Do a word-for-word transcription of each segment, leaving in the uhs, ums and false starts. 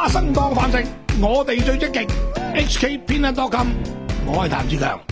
花生當飯食，我哋最積極。H K 偏恩多金，我係譚志強。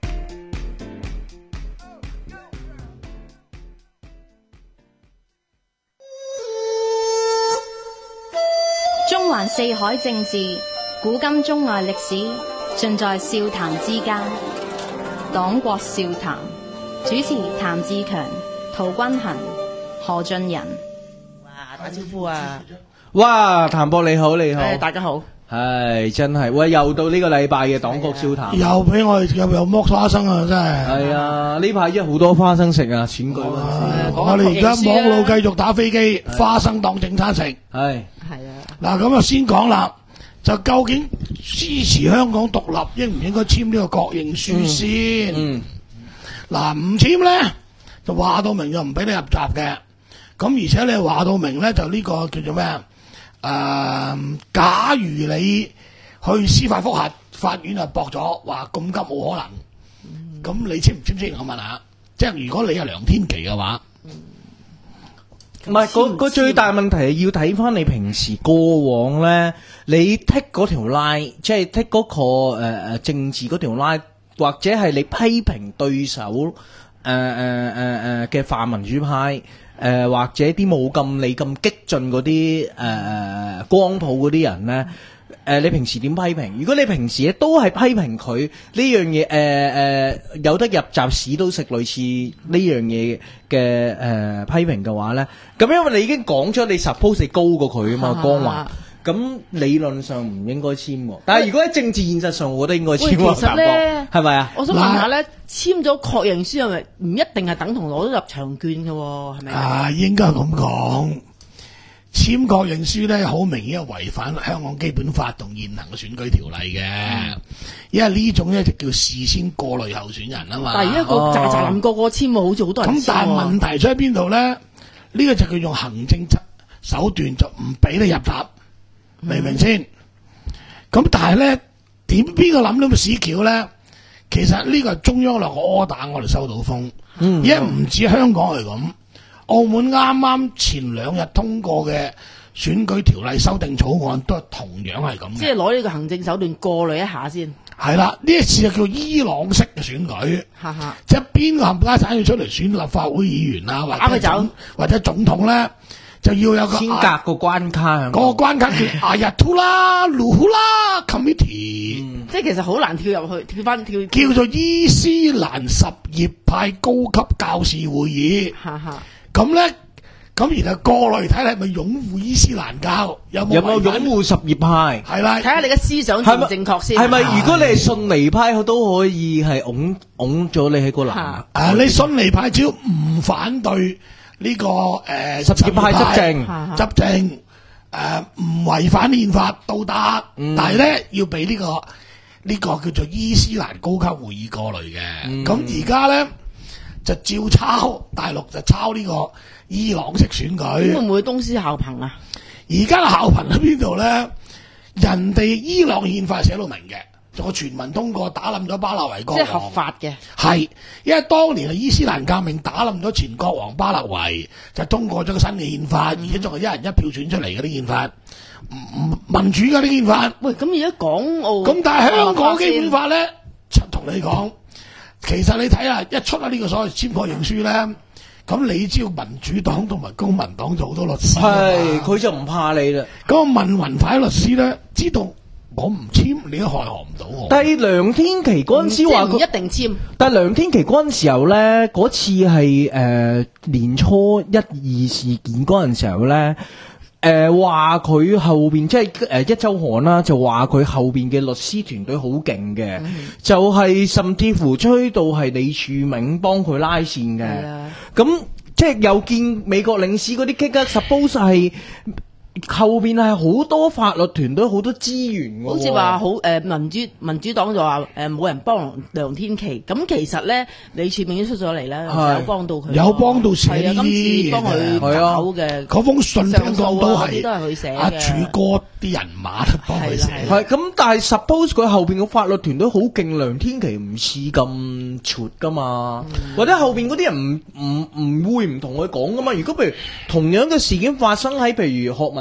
中環四海政治，古今中外歷史，盡在笑談之間。黨國笑談，主持譚志強、陶君行、何俊仁。 哇，打招呼啊！ 哇，譚博你好，你好， 誒，大家好。 係真係，喂，又到呢個禮拜嘅黨國笑談， 又俾我哋又又剝花生啊！真係。 係啊，呢排真係好多花生食啊，選舉嗰陣時。 我哋而家網路繼續打飛機，花生當正餐食。係係啊。 嗱，咁啊先講啦，就究竟支持香港獨立應唔應該簽呢個確認書先？嗯。嗱，唔簽咧就話到明就唔俾你入閘嘅。咁而且你話到明咧就呢個叫做咩啊？誒、呃，假如你去司法覆核，法院啊駁咗，話咁急冇可能，咁、嗯、你簽唔簽先？我問下，即係如果你係梁天琦嘅話， 唔係嗰個最大問題係要睇翻你平時過往咧，你剔嗰條 line，即係剔嗰個誒誒、呃、政治嗰條 line，或者係你批評對手誒誒誒誒嘅泛民主派。誒、呃、或者啲冇咁你咁激進嗰啲誒光譜嗰啲人咧，誒、呃、你平時點批評？如果你平時咧都係批評佢呢樣嘢，誒、呃、誒、呃、有得入閘屎都食類似呢樣嘢嘅誒批評嘅話咧，咁因為你已經講咗你 suppose 你高過佢啊嘛，光環。咁理論上唔應該簽喎，但係如果喺政治現實上，我覺得應該簽喎。 其實咧， 係咪啊？ 我想問下咧，簽咗確認書係咪唔一定係等同攞咗入場券嘅喎？係咪啊？應該係咁講，簽確認書咧，好明顯係違反香港基本法同現行嘅選舉條例嘅，嗯、因為呢種咧就叫事先過濾候選人啊嘛。 但係而家個扎扎林個個簽喎，好似好多人簽喎。 咁但係問題出喺邊度咧？呢、呢個就叫用行政手段就唔俾你入閘。明唔明先？咁但係咧，點邊個諗到咁屎橋咧？其實呢個係中央落個 order，我哋收到風。嗯，因為唔止香港係咁，澳門啱啱前兩日通過嘅選舉條例修訂草案都係同樣係咁嘅。 即係攞呢個行政手段過濾一下先。係啦，呢一次就叫伊朗式嘅選舉。 哈哈， 即係邊個冚家產要出嚟選立法會議員啊，或者總或者總統咧？就要有個先隔個關卡， 嗰個關卡叫阿日圖拉魯呼拉 committee， 嗯、即係其實好難跳入去，跳翻跳叫做伊斯蘭什葉派高級教士會議。咁咧，咁然後過嚟睇睇係咪擁護伊斯蘭教，有冇有冇擁護什葉派？ 係啦， 睇下你嘅思想正唔正確先。 係咪如果你係遜尼派，都可以係擁擁咗你喺個欄？ 啊，你遜尼派只要唔反對。呢、這個誒什葉派執政執政誒唔違反憲法都得，嗯、但係咧要俾呢、這個呢、這個叫做伊斯蘭高級會議過濾嘅。咁而家咧就照抄大陸就抄呢個伊朗式選舉。 會唔會東施效顰啊？ 而家嘅效顰喺邊度咧？人哋伊朗憲法寫到明嘅。個全民通過打冧咗巴勒維國王， 即係合法嘅。係， 因為當年係伊斯蘭革命打冧咗前國王巴勒維，就通過咗個新嘅憲法，嗯、而且仲係一人一票選出嚟嘅啲憲法，民主嘅啲憲法。 喂，咁而家港澳咁，但係香港基本法咧，同你講，其實你睇下一出啊呢個所謂簽確認書咧，咁你知道民主黨同埋公民黨就好多律師， 係佢就唔怕你啦。 咁我問雲派律師咧，知道。我唔簽，你都害我唔到我。 但係梁天琦嗰陣時話唔一定簽。 但係梁天琦嗰陣時候咧，嗰次係誒、呃、年初一二事件嗰陣時候咧，誒話佢後邊即係誒一周刊啦，就話佢後邊嘅律師團隊好勁嘅，嗯、就係甚至乎吹到係李柱銘幫佢拉線嘅。咁即係又見美國領事嗰啲激得 suppose 係。後邊係好多法律團隊好多資源嘅， 好似話好誒民主民主黨就話誒冇人幫梁天琦，咁其實咧李柱銘都出咗嚟咧，有幫到佢， 有幫到寫呢啲嘢，幫佢搞嘅。嗰封信聽講都係都係佢寫嘅， 阿柱哥啲人馬都幫佢寫。 係咁，但係 suppose 佢後邊嘅法律團隊好勁，梁天琦唔似咁闊噶嘛，嗯、或者後邊嗰啲人唔唔唔會唔同佢講噶嘛。如果譬如同樣嘅事件發生喺譬如學民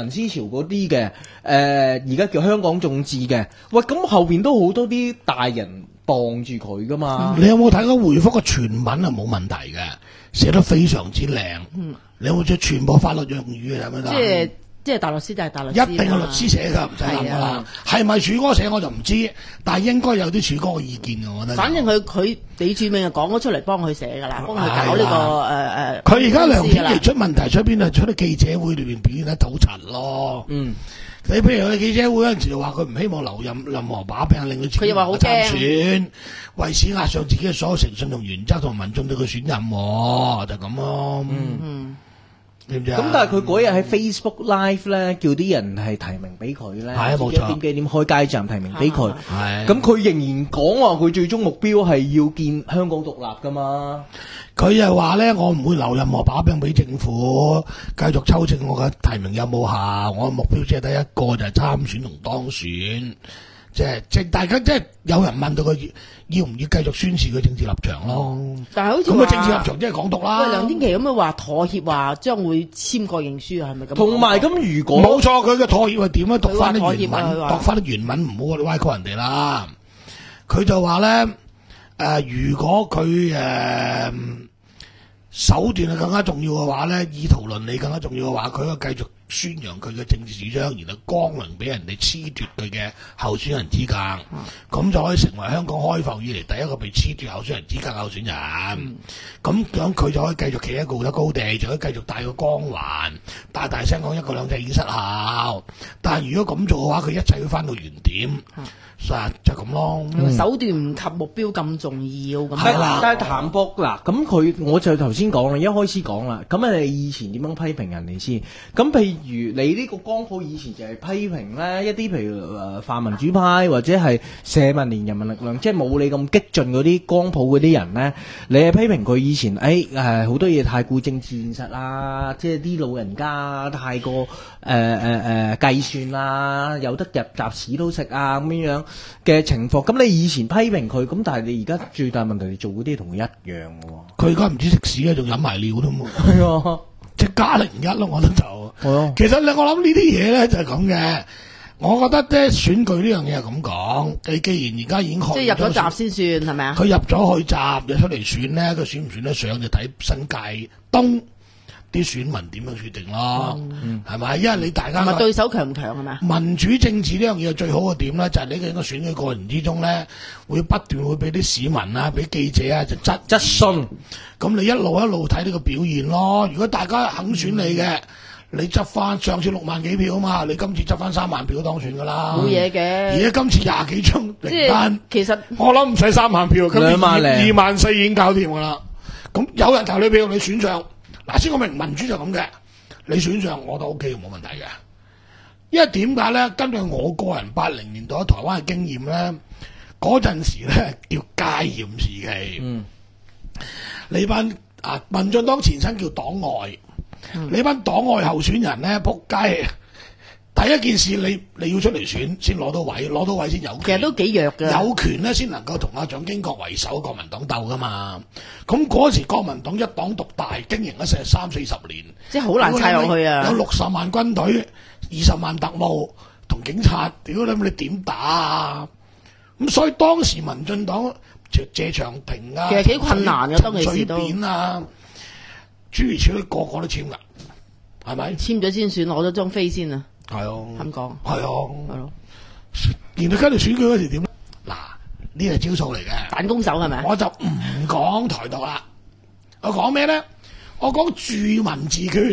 人思潮嗰啲嘅，誒而家叫香港眾志嘅，喂咁後邊都好多啲大人傍住佢噶嘛。 你有冇睇過回覆嘅全文啊？冇問題嘅，寫得非常之靚。嗯，你有冇知全部法律用語係咪得？ 即係即係大律師就係大律師， 一定係律師寫㗎，唔使諗㗎啦。係咪柱哥寫我就唔知，但係應該有啲柱哥嘅意見嘅，我覺得。 反正佢佢李柱銘就講咗出嚟幫佢寫㗎啦，幫佢搞呢個誒誒。 佢而家梁天琦出問題出邊啊？出啲記者會裏邊表現得土塵咯。嗯。你譬如佢記者會嗰陣時就話佢唔希望留任任何把柄，令佢自己唔參選，為此壓上自己嘅所有誠信同原則同民眾對佢選任，就咁咯。嗯嗯，知唔知啊？ 咁但係佢嗰日喺 Facebook Live 咧，叫啲人係提名俾佢咧， 係啊冇錯， 點幾點開街站提名俾佢。係咁，佢仍然講話佢最終目標係要見香港獨立噶嘛。 佢又話咧，我唔會留任何把柄俾政府，繼續抽證我嘅提名有冇效。我嘅目標只係得一個，就係、是、參選同當選。即係即係大家即係有人問到佢要唔要繼續宣示佢政治立場咯。 但係好似咁嘅政治立場即係港獨啦。 喂，梁天琦咁樣話妥協，話將會簽個認書，係咪咁？ 同埋咁，如果冇錯，佢嘅妥協係點咧？讀翻啲原文， 啊、 讀翻啲原文，唔好歪曲人哋啦。佢就話咧，誒、呃，如果佢誒。呃手段係更加重要嘅話咧，意圖倫理更加重要嘅話，佢可以繼續宣揚佢嘅政治主張，然後光榮俾人哋褫奪佢嘅候選人資格，咁、嗯、就可以成為香港開埠以嚟第一個被褫奪候選人資格嘅候選人。咁樣佢就可以繼續企喺道德高地，就可以繼續帶個光環，大大聲講一國兩制已經失效。但係如果咁做嘅話，佢一切會翻到原點。嗯實就咁咯， 嗯、手段唔及目標咁重要咁。 係啦，但係譚博嗱，咁佢我就頭先講啦，一開始講啦，咁你以前點樣批評人哋先？咁譬如你呢個光譜以前就係批評咧一啲譬如誒泛民主派或者係社民連人民力量，即係冇你咁激進嗰啲光譜嗰啲人咧，你係批評佢以前誒誒好多嘢太顧政治現實啦，即係啲老人家太過誒誒誒計算啦，有得入閘屎都食啊咁樣樣嘅情況，咁你以前批評佢，咁但係你而家最大問題，你做嗰啲同佢一樣嘅喎。佢而家唔知食屎啊，仲飲埋尿都冇。 係啊， 即係加零一咯，我覺得就。係啊。其實咧，我諗呢啲嘢咧就係咁嘅。我覺得咧選舉呢樣嘢係咁講，你既然而家已經即係入咗閘先算係咪啊？ 佢入咗去閘，入出嚟選咧，佢選唔選得上就睇新界東啲選民點樣決定咯，係咪、嗯？因為你大家同埋對手強唔強係咪？ 民主政治呢樣嘢最好嘅點咧，就係你喺個選舉過程之中咧，會不斷會俾啲市民啊、俾記者啊就質質詢，咁你一路一路睇呢個表現咯。如果大家肯選你嘅，嗯、你執翻上次六萬幾票啊嘛，你今次執翻三萬票當選噶啦， 冇嘢嘅。 而家今次廿幾張名單， 其實我諗唔使三萬票，今次兩萬零二萬四已經搞掂噶啦。咁有人投你票，你選上。嗱，先講明民主就咁嘅，你選上我都 O K 冇問題嘅。因為點解咧？根據我個人八零年代喺台灣嘅經驗咧，嗰陣時咧叫戒嚴時期。嗯，你班啊民進黨前身叫黨外，嗯、你班黨外候選人咧仆街。第一件事你你要出嚟選先攞到位，攞到位先有權。 其實都幾弱嘅。有權咧先能夠同阿蔣經國為首國民黨鬥噶嘛。咁嗰時國民黨一黨獨大，經營咗成三四十年， 即係好難砌落去啊！ 有六十萬軍隊、二十萬特務同警察，屌你你點打啊？咁所以當時民進黨謝長廷啊， 其實幾困難嘅，當其時都扁啊，諸如此類個個都簽噶，係咪？ 簽咗先選，攞咗張飛先啊！ 係啊， 咁講係啊， 係咯。 然後跟住選舉嗰時點咧？嗱，呢係招數嚟嘅， 反攻手係咪？ 我就唔講台獨啦，我講咩咧？我講住民自決。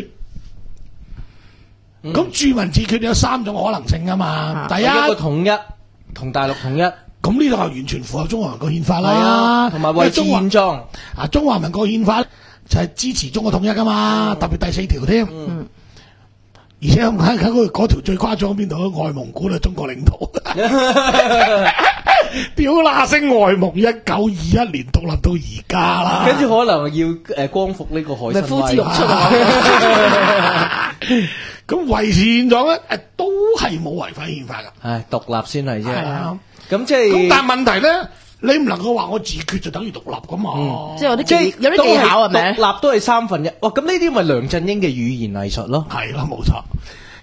咁、嗯、住民自決有三種可能性噶嘛？啊、第一，一個統一同大陸統一， 咁呢度係完全符合中華民國憲法啦， 同埋維持現狀。 啊，中華民國憲法就係支持中國統一噶嘛，嗯、特別第四條添。嗯而且喺喺嗰嗰條最誇張邊度？外蒙古係中國領土，屌那聲外蒙一九二一年獨立到而家啦， 跟住可能要誒光復呢個海參崴， 呼之欲出啊！ 咁維持現狀咧，誒都係冇違反憲法噶， 係獨立先係啫。 啊， 咁即係咁，但係問題咧。你唔能夠話我自決就等於獨立噶嘛？ 嗯、即係有啲技有啲技巧係咪？ 獨立都係三分一。哇！咁呢啲咪梁振英嘅語言藝術咯？ 係啦，冇錯。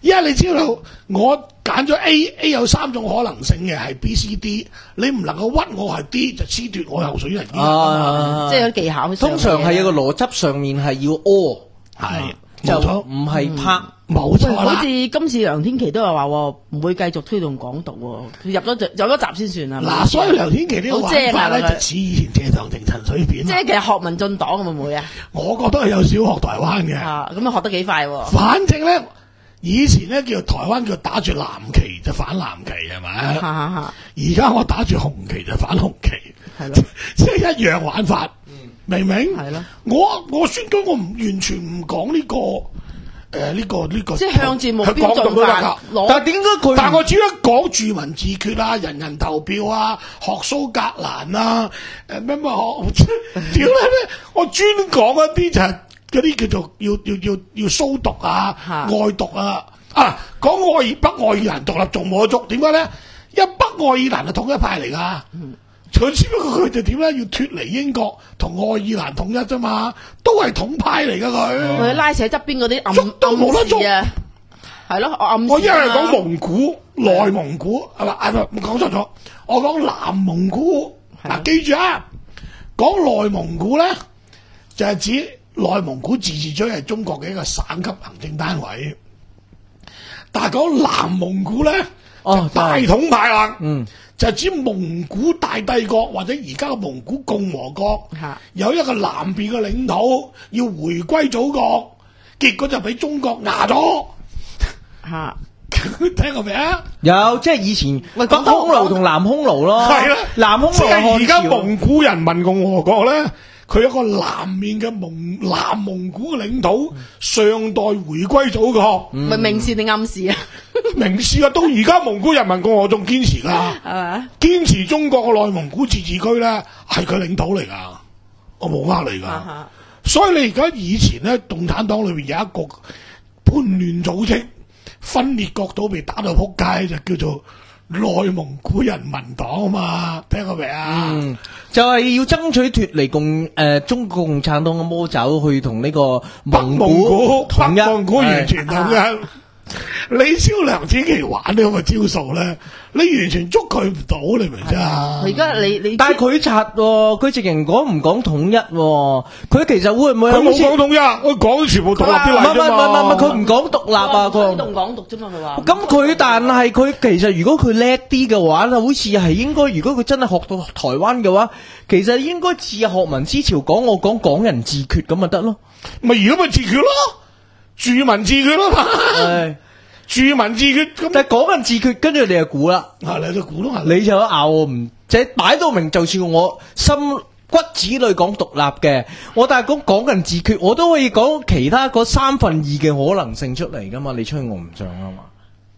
因為你知道我揀咗 A，A 有三種可能性嘅係 B、C、D， 你唔能夠屈我係 D 就褫奪我油水人 D 啊， 即係有技巧。 通常係有個邏輯上面係要 all， 係就冇錯唔係拍。 冇錯啦。 好似今次梁天琦都係話喎唔會繼續推動港獨喎，佢入咗入咗閘先算啊。 嗱，所以梁天琦呢個玩法咧好正啊就似以前謝長廷、陳水扁。 即係其實學民進黨會唔會啊？ 我覺得係有少學台灣嘅。 啊，咁啊學得幾快喎。 反正咧，以前咧叫台灣叫打住藍旗就反藍旗係咪？ 嚇嚇嚇！ 而家我打住紅旗就反紅旗， 係咯， 即係一樣玩法，明唔明？ 係咯。 我我選舉我唔完全唔講呢個誒呢個呢個， 即係向住目標進講到都得發㗎。 攞。 但係點解佢？ 但我只係講住民自決啊、人人投票啊、學蘇格蘭啊、誒咩咩學，屌你咩？我專講一啲就係嗰啲叫做要要要要蘇獨啊、 嚇愛獨啊。啊，講愛爾北愛爾蘭獨立仲冇得捉，點解咧？因為北愛爾蘭係統一派嚟㗎。佢只不過佢哋點咧要脫離英國同愛爾蘭統一啫嘛，都係統派嚟㗎佢。 佢拉扯側邊嗰啲暗捉都冇得捉暗示啊，係咯，我暗示啊我一係講蒙古、內蒙古係嘛？啊唔講錯咗，我講南蒙古。 係啊嗱，記住啊，講內蒙古咧就係指內蒙古自治區係中國嘅一個省級行政單位，但係講南蒙古咧哦就大統派啦。 嗯。 就係指蒙古大帝國或者而家嘅蒙古共和國嚇有一個南邊嘅領土要回歸祖國，結果就俾中國壓咗。 嚇。 聽過未啊？ 有，即係以前喂北匈奴同南匈奴咯， 係啦， 南匈奴即係而家漢朝蒙古人民共和國咧，佢有個南面嘅蒙南蒙古嘅領土，尚待回歸祖國。 咪明示定暗示啊？ 明示啊，到而家蒙古人民共和國仲堅持㗎， 係咪？ 堅持中國嘅內蒙古自治區咧係佢領土嚟㗎，我冇呃你㗎。 啊所以你而家以前咧，共產黨裏邊有一個叛亂組織，分裂國島被打到撲街，就叫做內蒙古人民黨啊嘛，聽過未啊？ 嗯，就係要爭取脫離共誒中國共產黨嘅魔爪，去同呢個北蒙蒙古統一， 北蒙古完全統一。你招梁天琦玩呢個招數咧，你完全捉佢唔到，你明唔明啊？ 而家你你但係佢拆喎，佢直情講唔講統一喎，佢其實會唔會佢冇好似講統一，佢講全部獨立啲唔係唔係嚟啫嘛。 唔係唔係，佢唔講獨立啊， 推佢。 動港獨啫嘛，佢話。 咁佢但係佢其實如果佢叻啲嘅話，好似係應該，如果佢真係學到台灣嘅話，其實應該似學民思潮講我講港人自決咁咪得咯。 咪而家咪自決咯，住民自決咯嘛。 係住民自決咁， 但係港人自決，跟住你就估啦， 啊你就估咯， 你就咬我唔，即係擺到明，就算我心骨子裏講獨立嘅，我但係講港人自決，我都可以講其他嗰三分二嘅可能性出嚟噶嘛，你吹我唔漲啊嘛。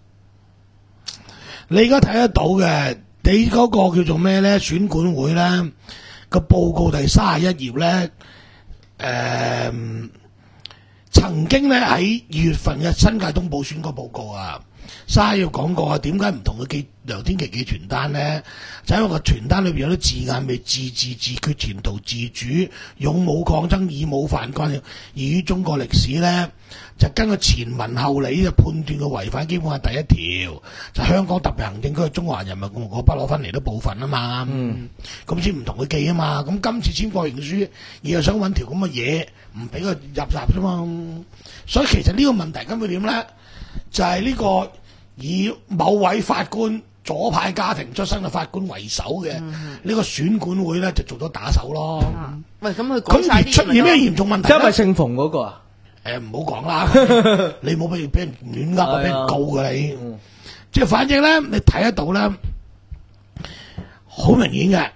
你而家睇得到嘅，你嗰個叫做咩咧？選管會咧個報告第三十一頁咧，誒、曾經咧喺二月份嘅新界東部選舉報告啊，三十頁講過啊，點解唔同佢寄梁天琦寄傳單咧？就因為個傳單裏邊有啲字眼未自治、自決、前途自主、勇武抗爭、以武犯關，而於中國歷史咧。就根據前文後理就判斷佢違反基本法第一條，就香港特別行政區係中華人民共和國不可分離的部分啊嘛。嗯，咁先唔同佢記啊嘛。咁今次簽國營書，而又想揾條咁嘅嘢，唔俾佢入閘啫嘛。所以其實呢個問題根本點咧，就係、是、呢個以某位法官左派家庭出身嘅法官為首嘅呢、嗯、個選管會咧，就做咗打手咯。 啊、喂，咁佢咁而出現咩嚴重問題咧？ 因為姓馮嗰個啊。 誒唔好講啦，你冇俾俾人亂噏啊，俾人告㗎你。嗯、即係反正咧，你睇得到咧，好明顯嘅。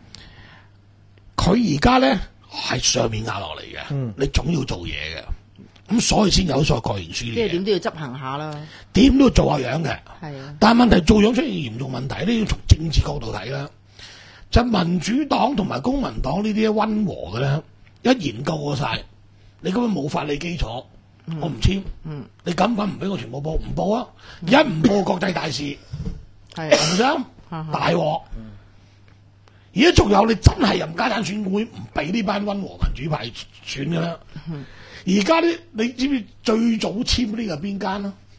佢而家咧係上面壓落嚟嘅，嗯、你總要做嘢嘅。咁所以先有所國營書呢啲嘢。 即係點都要執行下啦。點都要做下樣嘅。 係啊。但係問題做樣出現嚴重問題咧，要從政治角度睇啦。就民主黨同埋公民黨呢啲溫和嘅咧，一研究過晒。你根本冇法理基礎，嗯、我唔簽。嗯、你敢唔敢唔俾我全部報？唔報啊！嗯、一唔報國際大事，係唔想大鑊。而家仲有你真係任家產選會唔俾呢班溫和民主派選嘅啦。而家啲你知唔知最早簽呢個邊間啊？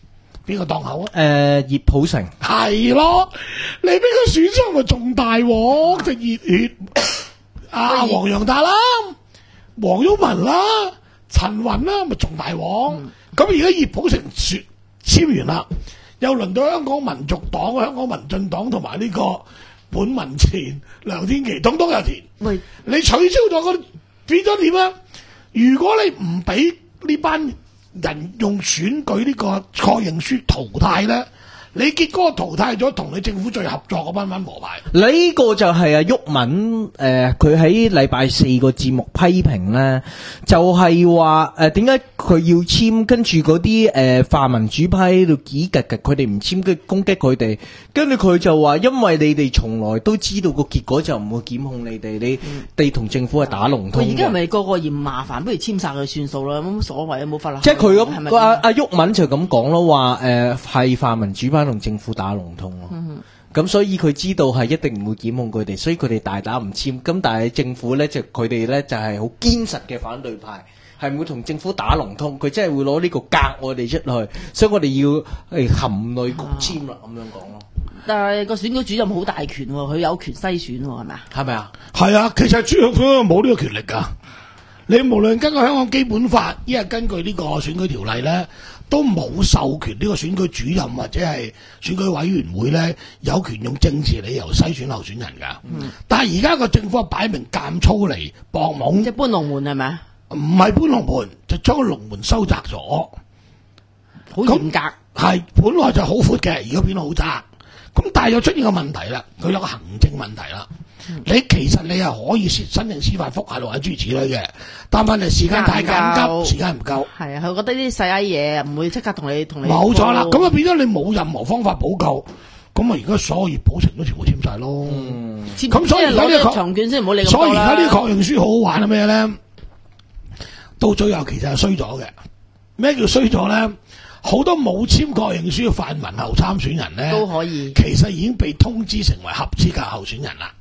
邊個檔口啊？ 誒葉普成係咯，你俾佢選上咪仲大鑊，就熱血啊黃洋達啦、黃毓民啦、陳雲啦，咪仲大鑊。咁而家葉普成説簽完啦，又輪到香港民族黨、香港民進黨同埋呢個本民前梁天琦，統統又填。 喂， 你取消咗嗰變咗點啊？如果你唔俾呢班人用選舉呢個確認書淘汰咧，你結果淘汰咗同你政府最合作嗰班班和牌。 呢個就係阿毓民誒，佢喺禮拜四個節目批評咧，就係話誒點解佢要簽，跟住嗰啲誒泛民主派喺度幾格格，佢哋唔簽，跟住攻擊佢哋，跟住佢就話，因為你哋從來都知道個結果就唔會檢控你哋，你哋同政府係打龍通嘅。 而家係咪個個嫌麻煩，不如簽晒佢算數啦，冇乜所謂啊，冇法律。 即係佢咁， 係咪阿阿毓民就咁講咯，話誒係泛民主派同政府打龍通咯。咁、嗯、所以佢知道係一定唔會檢控佢哋，所以佢哋大打唔簽。咁但係政府咧就佢哋咧就係好堅實嘅反對派，係唔會同政府打龍通，佢真係會攞呢個隔我哋出去，所以我哋要誒含淚焗簽啦，咁、啊、樣講咯。 但係個選舉主任好大權喎，佢有權篩選喎，係咪啊？ 係咪啊？ 係啊，其實主要佢冇呢個權力㗎。你無論根據香港基本法，亦係根據呢個選舉條例咧，都冇授權呢個選舉主任或者係選舉委員會咧有權用政治理由篩選候選人㗎。嗯、但係而家個政府擺明監粗嚟搏懵， 即係搬龍門係咪啊？ 唔係搬龍門，就將個龍門收窄咗， 好嚴格。 係本來就好闊嘅，而家變到好窄。咁但係又出現個問題啦，佢有個行政問題啦。嗯、你其實你係可以申請司法覆核或者諸如此類嘅，但問題時間太緊急，時間唔夠。係啊，佢覺得呢啲細閪嘢唔會即刻同你同你。 冇錯啦，咁啊變咗你冇任何方法補救，咁啊而家所有保成都全部簽晒咯。咁、嗯、所以而家呢個長卷先唔好理咁多啦。所以而家呢個確認書好好玩係咩咧？到最後其實係衰咗嘅。咩叫衰咗咧？好多冇簽確認書嘅泛民候參選人咧，都可以，其實已經被通知成為合資格候選人啦。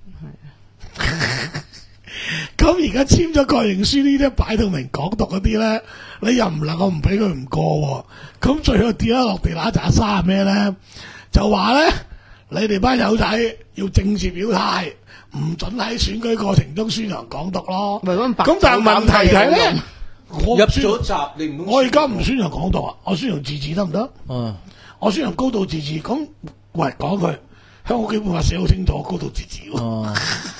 咁而家簽咗確認書呢啲擺到明港獨嗰啲咧，你又唔能夠唔俾佢唔過。咁最後跌咗落地揦扎沙係咩咧？就話咧，你哋班友仔要正式表態，唔准喺選舉過程中宣揚港獨咯。咁但係問題就係咧。我入咗閘，你唔我而家唔宣揚港獨啊，我宣揚自治得唔得？嗯，我宣揚高度自治。咁喂，講句，香港基本法寫好清楚，高度自治。哦，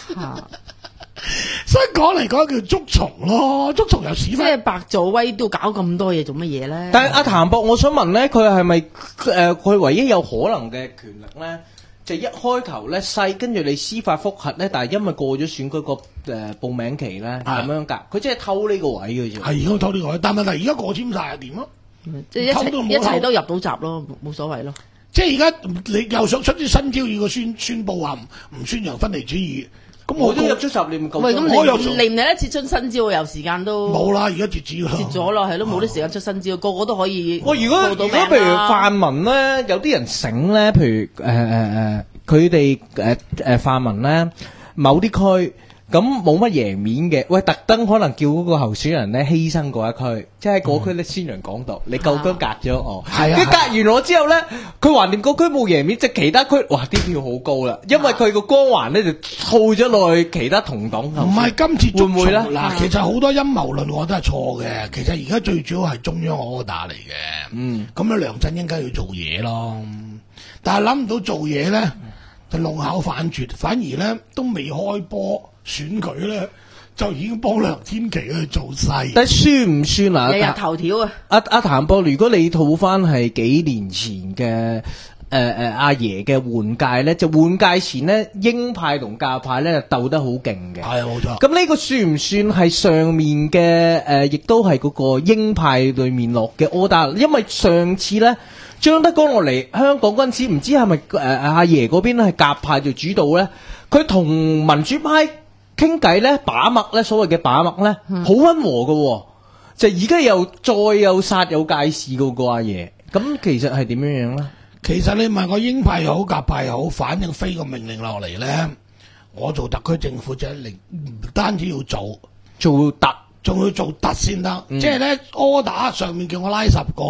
所以講嚟講叫捉蟲咯，捉蟲又屎忽。即係白做威都搞咁多嘢做乜嘢咧？ 但係阿譚博，我想問咧，佢係咪誒佢唯一有可能嘅權力咧？就一開頭咧細，跟住你司法覆核咧，但係因為過咗選舉個誒報名期咧，咁樣㗎，佢即係偷呢個位嘅啫。係而家偷呢個位，但問題而家過簽晒係點咯？即係一齊一齊都入到閘咯，冇所謂咯。即係而家你又想出啲新招，要個宣宣佈話唔唔宣揚分離主義，咁我都入咗閘，你唔夠。喂，咁你嚟唔嚟得切出新招？有時間都冇啦，而家截止啦，截咗啦，係咯，冇啲時間出新招，個個都可以。喂，如果如果譬如泛民咧，有啲人醒咧，譬如誒誒誒，佢哋誒誒泛民咧，某啲區咁冇乜贏面嘅，喂，特登可能叫嗰個候選人咧犧牲嗰一區，即係嗰區咧宣揚港獨，你夠姜隔咗我，係啊，跟隔完我之後咧，佢橫掂嗰區冇贏面，即係其他區，哇，啲票好高啦，因為佢個光環咧就套咗落去其他同黨。唔係今次會唔會咧？嗱，其實好多陰謀論我都係錯嘅，其實而家最主要係中央柯打嚟嘅，嗯，咁樣梁振英梗係要做嘢咯，但係諗唔到做嘢咧就弄巧反拙，反而咧都未開波。選舉咧就已經幫梁天琦去做勢，但算唔算啊？日日頭條啊！阿阿譚博，如果你套翻係幾年前嘅誒誒阿爺嘅換屆咧，就換屆前咧鷹派同教派咧鬥得好勁嘅，係冇錯。咁呢個算唔算係上面嘅誒，亦都係嗰個鷹派裏面落嘅 order？因為上次咧張德江落嚟香港嗰陣時，唔知係咪誒阿爺嗰邊係鴿派做主導咧？佢同民主派傾偈咧，把脈咧，所謂嘅把脈咧，好溫和嘅，就而家又再有殺有界事嘅個阿爺，咁其實係點樣樣咧？其實你問我鷹派又好，鴿派又好，反正飛個命令落嚟咧，我做特區政府就係唔單止要做做特，仲要做特先得，嗯、即係咧柯打上面叫我拉十個，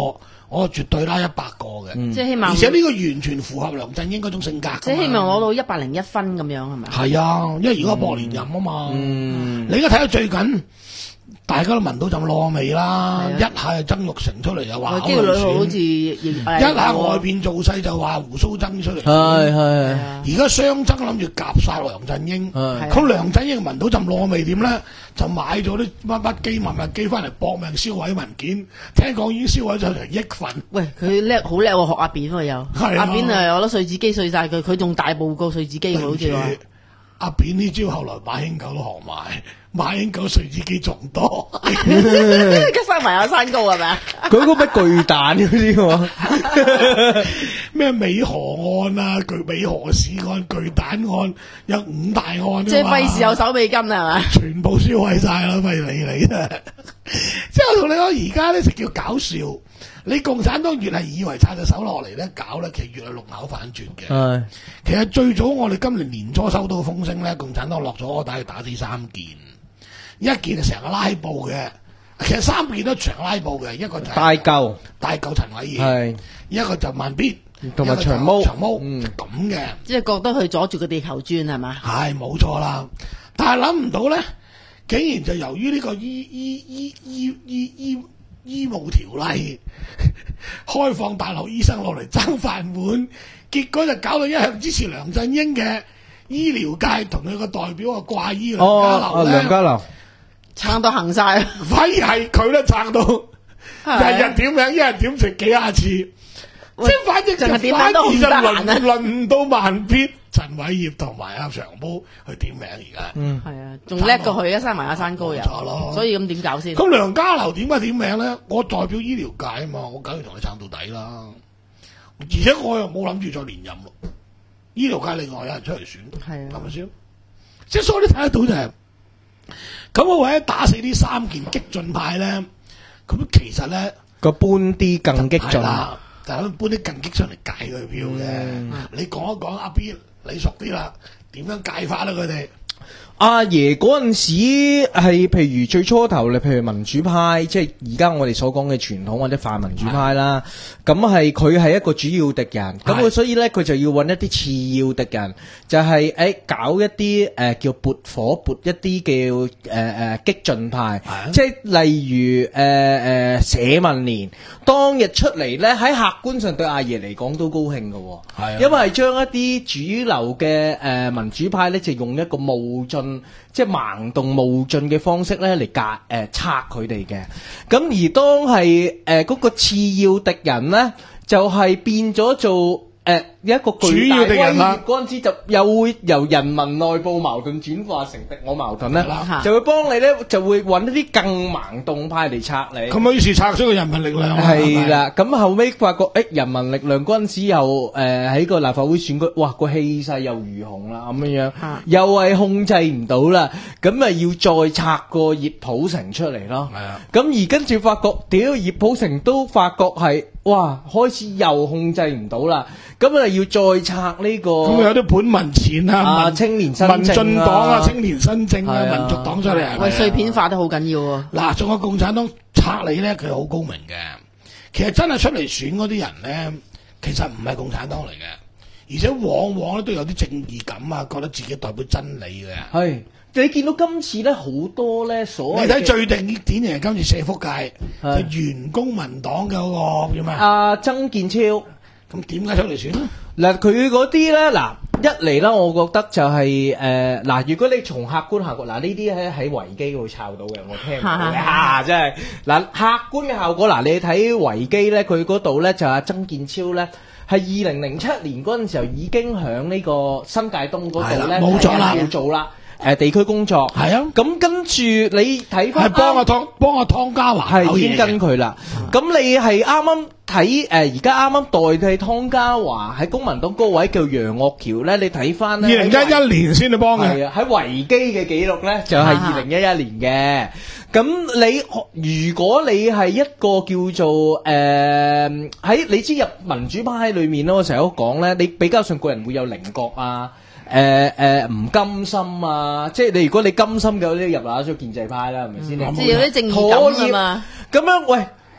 我絕對拉一百個嘅， 嗯、即係希望， 而且呢個完全符合梁振英嗰種性格。 即係希望攞到一百零一分咁樣係咪？ 係啊，因為而家博連任啊嘛。 嗯、 你而家睇到最近，大家都聞到陣燶味啦，一下就曾鈺成出嚟又話， 機會率好似一下外邊造勢就話胡鬚曾出嚟， 係係。 而家雙曾諗住夾晒梁振英，咁梁振英聞到陣燶味點咧？就買咗啲乜乜機、密密機翻嚟搏命銷毀文件，聽講已經銷毀咗成億份。 喂，佢叻好叻喎，學阿扁喎又，阿扁誒，我覺得碎紙機碎晒佢，佢仲大部個碎紙機好似話。 阿扁呢招後來馬英九都學埋，馬英九碎紙機仲多， 生埋有山高係咪啊？ 佢嗰筆巨蛋嗰啲喎， 咩美河案啊、巨美河市案、巨蛋案，有五大案。 即係費事有手尾金係咪？ 全部銷毀晒啦，費理你啊！即係我同你講，而家咧就叫搞笑。你共產黨越係以為插隻手落嚟咧搞咧，其實越係六咬反轉嘅。 係， 其實最早我哋今年年初收到風聲咧，共產黨落咗柯打去打死三件，一件係成個拉布嘅，其實三件都長拉布嘅，一個就係大舊大舊陳偉業， 係一個就慢必， 同埋長毛長毛嗯咁嘅， 即係覺得佢阻住個地球轉係嘛？ 係冇錯啦，但係諗唔到咧，竟然就由於呢個醫醫醫醫醫醫醫務條例開放大陸醫生落嚟爭飯碗，結果就搞到一向支持梁振英嘅醫療界同佢個代表啊掛醫梁家騮咧， 梁家騮撐到行晒， 反而係佢咧撐到日日點名，一日點食幾廿次，即係反正就反而就輪輪唔到慢必、陳偉業同埋阿長毛去點名而家。 嗯， 係啊，仲叻過佢啊，生埋阿山高人，所以咁點搞先？ 咁梁家騮點解點名咧？我代表醫療界啊嘛，我梗係同你撐到底啦。而且我又冇諗住再連任咯。醫療界另外有人出嚟選， 係啊， 係咪先？即係所以你睇得到就係、是，咁我為咗打死呢三件激進派咧，咁其實咧個搬啲更激進。 就係搬啲更激出嚟界佢票嘅，嗯、你講一講阿 B，你熟啲啦，點樣界法啦佢哋？ 阿爺嗰陣時係譬如最初頭，你譬如民主派，即係而家我哋所講嘅傳統或者泛民主派啦，咁係佢係一個主要敵人，咁佢所以咧佢就要揾一啲次要敵人，就係、是、誒、欸、搞一啲誒、呃、叫撥火撥一啲叫誒誒激進派，即係例如誒誒、呃、社民連當日出嚟咧，喺客觀上對阿爺嚟講都高興嘅，係因為係將一啲主流嘅誒、呃、民主派咧就用一個冒進。即係盲動冒進嘅方式咧嚟隔誒拆佢哋嘅，咁而當係誒嗰個次要敵人咧，就係、是、變咗做誒、呃、一個巨大威脅嗰陣時，就又會由人民內部矛盾轉化成敵我矛盾咧，就會幫你咧，就會揾一啲更盲動派嚟拆你。 咁啊，於是拆咗個人民力量。 係啦，咁後尾發覺誒、欸、人民力量嗰陣時又誒喺、呃、個立法會選舉，哇個氣勢又如虹啦咁樣樣，又係控制唔到啦，咁啊要再拆個葉普成出嚟咯。係啊，咁而跟住發覺，屌葉普成都發覺係哇開始又控制唔到啦，咁啊要再拆呢、這個。 咁有啲本民前啊， 啊青年新政啊， 民進黨啊，青年新政啊，民族黨出嚟啊， 喂碎片化都好緊要喎。 嗱，仲有共產黨拆你咧，佢好高明嘅。其實真係出嚟選嗰啲人咧，其實唔係共產黨嚟嘅，而且往往咧都有啲正義感啊，覺得自己代表真理嘅。 係，你見到今次咧好多咧所謂， 你睇最定典型係今次社福界就原公民黨嘅嗰個叫咩？ 阿曾健超， 咁點解出嚟選咧？ 嗱，佢嗰啲咧，嗱一嚟啦，我覺得就係誒嗱，如果你從客觀效果，嗱呢啲喺喺維基會抄到嘅，我聽到嘅嚇，真係嗱客觀嘅效果，嗱你睇維基咧，佢嗰度咧就阿曾健超咧係二零零七年嗰陣時候已經喺呢個新界東嗰度咧冇咗啦， 要做啦。誒地區工作係啊，咁跟住你睇翻， 係幫阿湯幫阿湯家驊係已經跟佢啦。咁、嗯、你係啱啱睇誒，而家啱啱代替湯家驊喺公民黨嗰位叫楊岳橋咧，你睇翻咧，二零一一年先去幫嘅。係啊，喺維基嘅記錄咧就係二零一一年嘅。咁你如果你係一個叫做誒喺、呃、你知入民主派裏面咧，我成日都講咧，你比較上個人會有稜角啊。誒誒唔甘心啊！即係你如果你甘心嘅，你入嗱咗建制派啦，係咪先？ 即係有啲正義感啊嘛。 咁樣喂，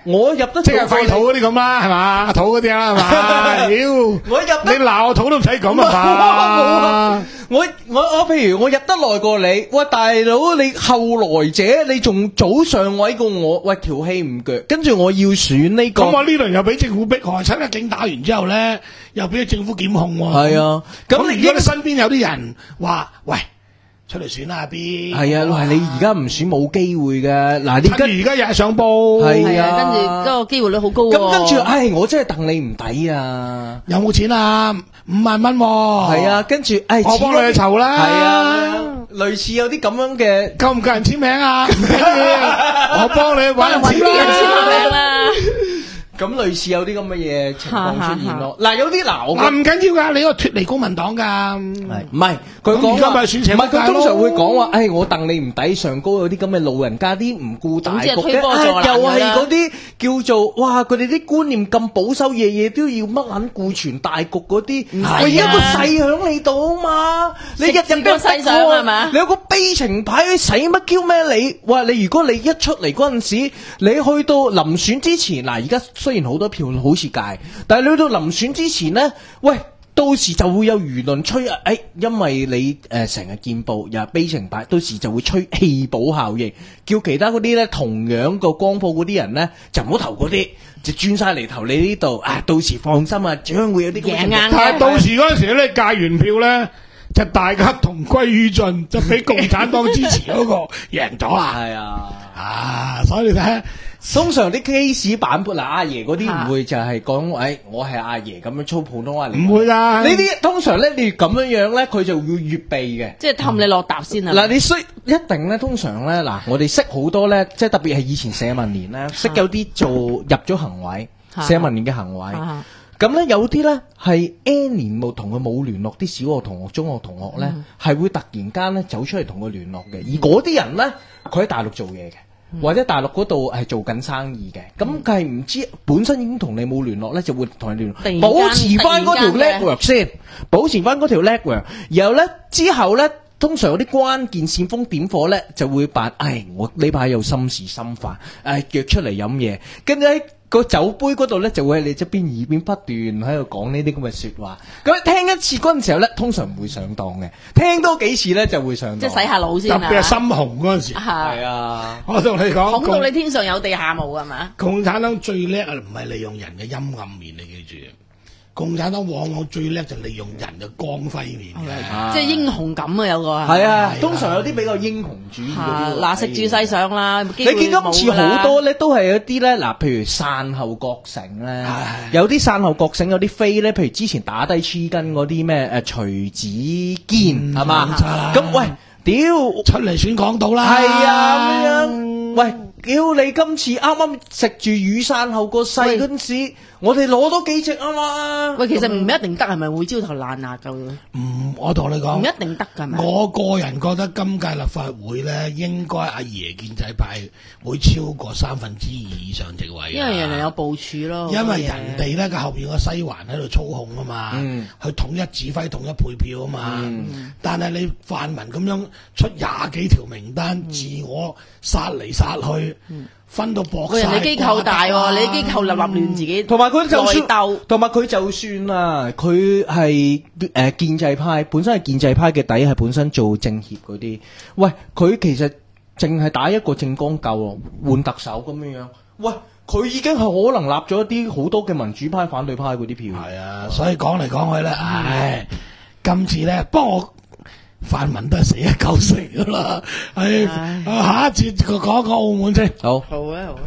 我入得即係廢土嗰啲咁啦，係嘛？阿土嗰啲啦，係嘛？屌， 我入得你鬧我土都唔使咁啊嘛！ 我我我譬如我入得耐過你，喂大佬你後來者，你仲早上位過我，喂條氣唔腳，跟住我要選呢、這個。 咁我呢輪又俾政府迫害，七一警打完之後咧，又俾政府檢控喎。 係啊，咁咁如果你身邊有啲人話，喂，出嚟選啦阿 B。 係啊，喂你而家唔選冇機會嘅，嗱你跟住而家日日上報。 係啊， 跟住嗰個機會率好高喎。 咁跟住，唉，我真係戥你唔抵啊！ 有冇錢啊？五萬蚊喎。 係啊，跟住，唉， 我幫你去籌啦。 係啊，類似有啲咁樣嘅， 夠唔夠人簽名啊？唔緊要，我幫你揾人簽啦。 啦。 咁類似有啲咁嘅嘢情況出現咯。嗱，有啲嗱，我嗱唔緊要噶，你個脱離公民黨噶。 係唔係佢講咁而家咪選唔係佢通常會講話， 咯唉，我戥你唔抵，上高有啲咁嘅老人家，啲唔顧大局總之係推嘅， 波助瀾唉又係㗎啦嗰啲叫做哇，佢哋啲觀念咁保守，夜夜都要乜撚顧全大局嗰啲。 係啊喂，而家個勢響你度啊嘛，你日日食住個勢上係嘛你有個悲情牌，你使乜 Q 咩你？哇！你如果你一出嚟嗰陣時，你去到臨選之前，嗱，而家雖然好多票好似界，但係你去到臨選之前呢，喂，到時就會有輿論吹啊！誒，因為你誒成日見報又係悲情牌，到時就會吹棄保效應，叫其他嗰啲咧同樣個光譜嗰啲人咧就唔好投嗰啲，就轉晒嚟投你呢度啊！到時放心啊，將會有啲贏硬嘅但係到時嗰陣時咧，界完票咧，就大家同歸於盡，就俾共產黨支持嗰個贏咗啦。 係啊， 啊，所以你睇下。 通常啲 case 版本嗱，阿爺嗰啲唔會就係講，誒，我係阿爺咁樣操普通話嚟。 唔會㗎， 呢啲通常咧，你越咁樣樣咧，佢就會越避嘅。 即係氹你落搭先啊！ 嗱，你需一定咧，通常咧，嗱，我哋識好多咧，即係特別係以前社民連咧，識有啲做入咗行委，社民連嘅行委。咁咧有啲咧係 N 年冇同佢冇聯絡，啲小學同學、中學同學咧係會突然間咧走出嚟同佢聯絡嘅，而嗰啲人咧佢喺大陸做嘢嘅。或者大陸嗰度係做緊生意嘅，咁佢係唔知本身已經同你冇聯絡咧，就會同你聯絡，保持翻嗰條 network 先，保持翻嗰條 network，然後咧之後咧，通常有啲關鍵煽風點火咧，就會扮，唉，我呢排有心事心煩，唉，約出嚟飲嘢，跟住喺個酒杯嗰度咧，就會喺你側邊耳邊不斷喺度講呢啲咁嘅説話。咁聽一次嗰陣時候咧，通常唔會上當嘅，聽多幾次咧就會上當。 即係洗下腦先啊！ 特別係深紅嗰陣時。 係啊， 我同你講， 講到你天上有地下無係嘛？ 共產黨最叻啊，唔係利用人嘅陰暗面，你記住。共產黨往往最叻就利用人嘅光輝面嘅， 即係英雄感啊！有個係啊，通常有啲比較英雄主義嗰啲。 嗱，食住世上啦， 你見今次好多咧，都係有啲咧，嗱，譬如散後覺醒咧，有啲散後覺醒，有啲飛咧，譬如之前打低黐筋嗰啲咩誒徐子堅係嘛？咁喂，屌出嚟選港島啦！ 係啊，咁樣喂，屌你今次啱啱食住雨傘後個勢嗰陣時。我哋攞多幾隻啊嘛！ 喂，其實唔一定得，係咪會焦頭爛額㗎？ 唔，我同你講， 唔一定得㗎，係咪？ 我個人覺得今屆立法會咧，應該阿爺建制派會超過三分之二以上席位。 因為人哋有部署咯。 因為人哋咧個後邊個西環喺度操控啊嘛， 嗯、 去統一指揮、統一配票啊嘛。 嗯、 但係你泛民咁樣出廿幾條名單，嗯、自我殺嚟殺去。嗯分到薄晒， 人哋機構大喎，你機構立立亂自己， 同埋佢就算鬥， 同埋佢就算啦，佢係誒建制派，本身係建制派嘅底係本身做政協嗰啲，喂，佢其實淨係打一個政綱夠咯，換特首咁樣樣，喂，佢已經係可能立咗一啲好多嘅民主派、反對派嗰啲票。 係啊，所以講嚟講去咧，唉，今次咧，不過我。泛民都係死一九成噶啦，係下一節講一講澳門先。 好， 好啊，好啊。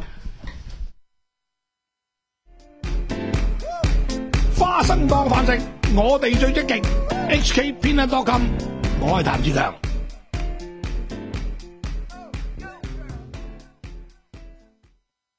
花生當飯食，我哋最積極。H K 偏得多金，我係譚志強。